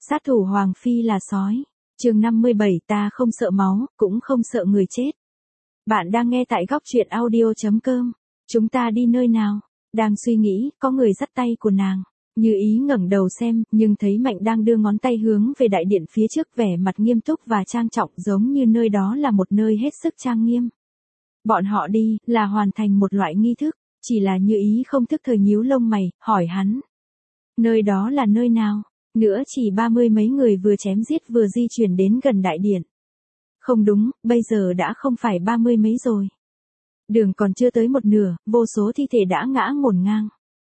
Sát thủ Hoàng Phi là sói. Chương 57, ta không sợ máu, cũng không sợ người chết. Bạn đang nghe tại góc truyện audio.com. Chúng ta đi nơi nào? Đang suy nghĩ, có người dắt tay của nàng. Như Ý ngẩng đầu xem, nhưng thấy Mạnh đang đưa ngón tay hướng về đại điện phía trước, vẻ mặt nghiêm túc và trang trọng, giống như nơi đó là một nơi hết sức trang nghiêm. Bọn họ đi, là hoàn thành một loại nghi thức, chỉ là Như Ý không thức thời nhíu lông mày, hỏi hắn. Nơi đó là nơi nào? Nữa chỉ 30 mấy người vừa chém giết vừa di chuyển đến gần đại điện. Không đúng, bây giờ đã không phải 30 mấy rồi. Đường còn chưa tới một nửa, vô số thi thể đã ngã ngổn ngang.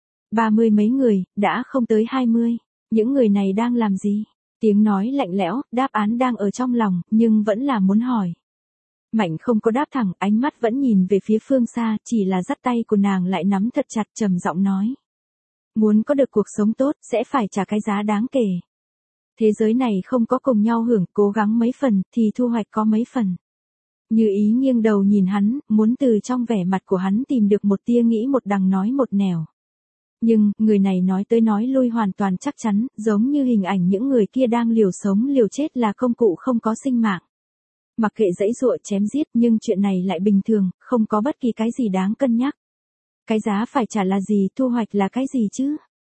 30 mấy người, đã không tới 20. Những người này đang làm gì? Tiếng nói lạnh lẽo, đáp án đang ở trong lòng, nhưng vẫn là muốn hỏi. Mạnh không có đáp thẳng, ánh mắt vẫn nhìn về phía phương xa, chỉ là dắt tay của nàng lại nắm thật chặt, trầm giọng nói. Muốn có được cuộc sống tốt, sẽ phải trả cái giá đáng kể. Thế giới này không có cùng nhau hưởng, cố gắng mấy phần, thì thu hoạch có mấy phần. Như Ý nghiêng đầu nhìn hắn, muốn từ trong vẻ mặt của hắn tìm được một tia nghĩ một đằng nói một nẻo. Nhưng, người này nói tới nói lui hoàn toàn chắc chắn, giống như hình ảnh những người kia đang liều sống liều chết là công cụ không có sinh mạng. Mặc kệ dãy dụa chém giết, nhưng chuyện này lại bình thường, không có bất kỳ cái gì đáng cân nhắc. Cái giá phải trả là gì, thu hoạch là cái gì chứ?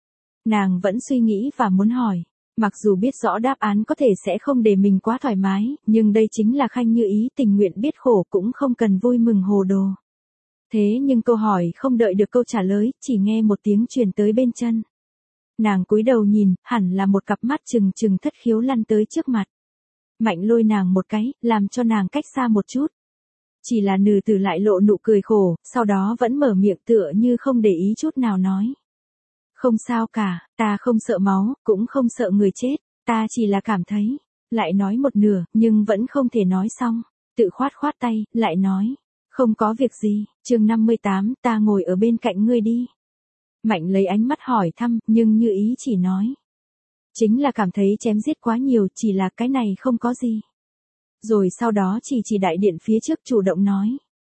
Nàng vẫn suy nghĩ và muốn hỏi. Mặc dù biết rõ đáp án có thể sẽ không để mình quá thoải mái, nhưng đây chính là Khanh Như Ý, tình nguyện biết khổ cũng không cần vui mừng hồ đồ. Thế nhưng câu hỏi không đợi được câu trả lời, chỉ nghe một tiếng truyền tới bên chân. Nàng cúi đầu nhìn, hẳn là một cặp mắt trừng trừng thất khiếu lăn tới trước mặt. Mạnh lôi nàng một cái, làm cho nàng cách xa một chút. Chỉ là nừ từ lại lộ nụ cười khổ, sau đó vẫn mở miệng tựa như không để ý chút nào nói. Không sao cả, ta không sợ máu, cũng không sợ người chết, ta chỉ là cảm thấy. Lại nói một nửa, nhưng vẫn không thể nói xong. Tự khoát khoát tay, lại nói. Không có việc gì, chương 58, ta ngồi ở bên cạnh ngươi đi. Mạnh lấy ánh mắt hỏi thăm, nhưng Như Ý chỉ nói. Chính là cảm thấy chém giết quá nhiều, chỉ là cái này không có gì. Rồi sau đó chỉ đại điện phía trước chủ động nói.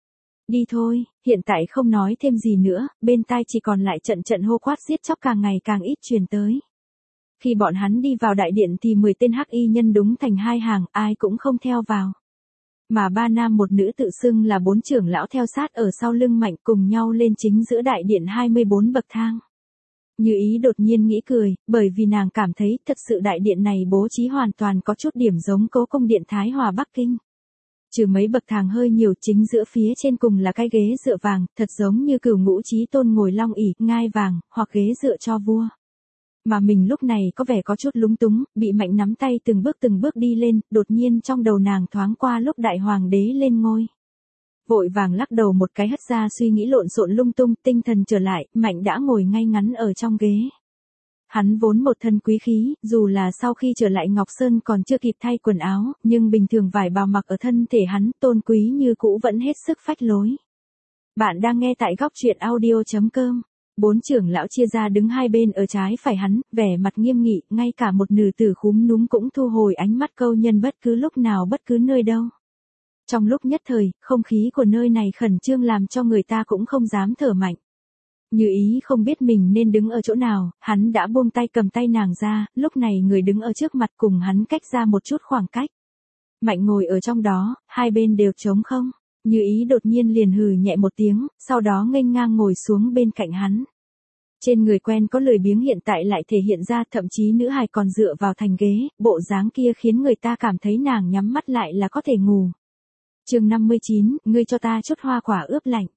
Đi thôi, hiện tại không nói thêm gì nữa, bên tai chỉ còn lại trận hô quát giết chóc càng ngày càng ít truyền tới. Khi bọn hắn đi vào đại điện thì 10 tên hắc y nhân đúng thành hai hàng, ai cũng không theo vào. Mà 3 nam một nữ tự xưng là 4 trưởng lão theo sát ở sau lưng Mạnh cùng nhau lên chính giữa đại điện 24 bậc thang. Như Ý đột nhiên nghĩ cười, bởi vì nàng cảm thấy thật sự đại điện này bố trí hoàn toàn có chút điểm giống Cố Cung Điện Thái Hòa Bắc Kinh. Trừ mấy bậc thang hơi nhiều, chính giữa phía trên cùng là cái ghế dựa vàng, thật giống như Cửu Ngũ Chí Tôn ngồi long ỷ, ngai vàng, hoặc ghế dựa cho vua. Mà mình lúc này có vẻ có chút lúng túng, bị Mạnh nắm tay từng bước đi lên, đột nhiên trong đầu nàng thoáng qua lúc đại hoàng đế lên ngôi. Vội vàng lắc đầu một cái hất ra suy nghĩ lộn xộn lung tung, tinh thần trở lại, Mạnh đã ngồi ngay ngắn ở trong ghế. Hắn vốn một thân quý khí, dù là sau khi trở lại Ngọc Sơn còn chưa kịp thay quần áo, nhưng bình thường vải bào mặc ở thân thể hắn tôn quý như cũ vẫn hết sức phách lối. Bạn đang nghe tại góc truyện audio.com. 4 trưởng lão chia ra đứng hai bên ở trái phải hắn, vẻ mặt nghiêm nghị, ngay cả một nữ tử khúm núm cũng thu hồi ánh mắt câu nhân bất cứ lúc nào bất cứ nơi đâu. Trong lúc nhất thời, không khí của nơi này khẩn trương làm cho người ta cũng không dám thở mạnh. Như Ý không biết mình nên đứng ở chỗ nào, hắn đã buông tay cầm tay nàng ra, lúc này người đứng ở trước mặt cùng hắn cách ra một chút khoảng cách. Mạnh ngồi ở trong đó, hai bên đều trống không. Như Ý đột nhiên liền hừ nhẹ một tiếng, sau đó nghênh ngang ngồi xuống bên cạnh hắn. Trên người quen có lười biếng hiện tại lại thể hiện ra, thậm chí nữ hài còn dựa vào thành ghế, bộ dáng kia khiến người ta cảm thấy nàng nhắm mắt lại là có thể ngủ. Chương 59, ngươi cho ta chút hoa quả ướp lạnh.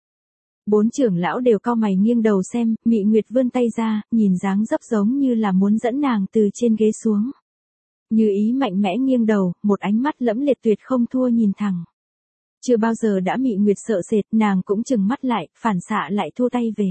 4 trưởng lão đều cau mày nghiêng đầu xem, Mị Nguyệt vươn tay ra, nhìn dáng dấp giống như là muốn dẫn nàng từ trên ghế xuống. Như Ý mạnh mẽ nghiêng đầu, một ánh mắt lẫm liệt tuyệt không thua nhìn thẳng. Chưa bao giờ đã Mị Nguyệt sợ sệt, nàng cũng chừng mắt lại, phản xạ lại thua tay về.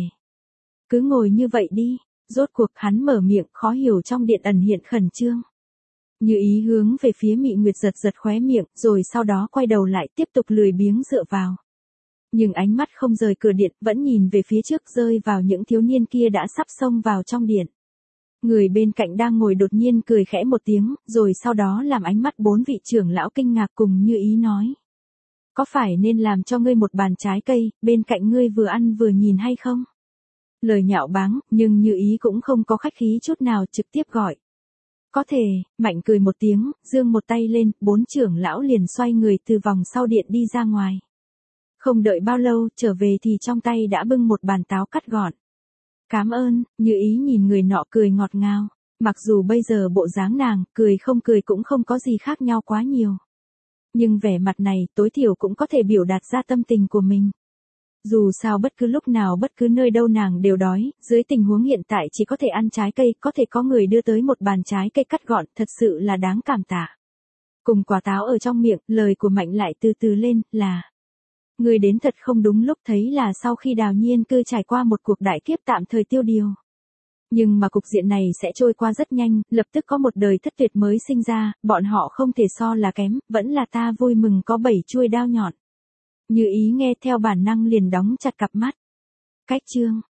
Cứ ngồi như vậy đi, rốt cuộc hắn mở miệng, khó hiểu trong điện ẩn hiện khẩn trương. Như Ý hướng về phía Mị Nguyệt giật khóe miệng, rồi sau đó quay đầu lại tiếp tục lười biếng dựa vào. Nhưng ánh mắt không rời cửa điện, vẫn nhìn về phía trước rơi vào những thiếu niên kia đã sắp xông vào trong điện. Người bên cạnh đang ngồi đột nhiên cười khẽ một tiếng, rồi sau đó làm ánh mắt 4 vị trưởng lão kinh ngạc cùng Như Ý nói. Có phải nên làm cho ngươi một bàn trái cây, bên cạnh ngươi vừa ăn vừa nhìn hay không? Lời nhạo báng, nhưng Như Ý cũng không có khách khí chút nào trực tiếp gọi. Có thể, Mạnh cười một tiếng, giương một tay lên, 4 trưởng lão liền xoay người từ vòng sau điện đi ra ngoài. Không đợi bao lâu, trở về thì trong tay đã bưng một bàn táo cắt gọn. Cám ơn, Như Ý nhìn người nọ cười ngọt ngào. Mặc dù bây giờ bộ dáng nàng, cười không cười cũng không có gì khác nhau quá nhiều. Nhưng vẻ mặt này, tối thiểu cũng có thể biểu đạt ra tâm tình của mình. Dù sao bất cứ lúc nào bất cứ nơi đâu nàng đều đói, dưới tình huống hiện tại chỉ có thể ăn trái cây, có thể có người đưa tới một bàn trái cây cắt gọn, thật sự là đáng cảm tạ. Cùng quả táo ở trong miệng, lời của Mạnh lại từ từ lên, là: Người đến thật không đúng lúc, thấy là sau khi Đào Nhiên Cư trải qua một cuộc đại kiếp tạm thời tiêu điều. Nhưng mà cục diện này sẽ trôi qua rất nhanh, lập tức có một đời thất tuyệt mới sinh ra, bọn họ không thể so là kém, vẫn là ta vui mừng có 7 chuôi đao nhọn. Như Ý nghe theo bản năng liền đóng chặt cặp mắt. Cách chương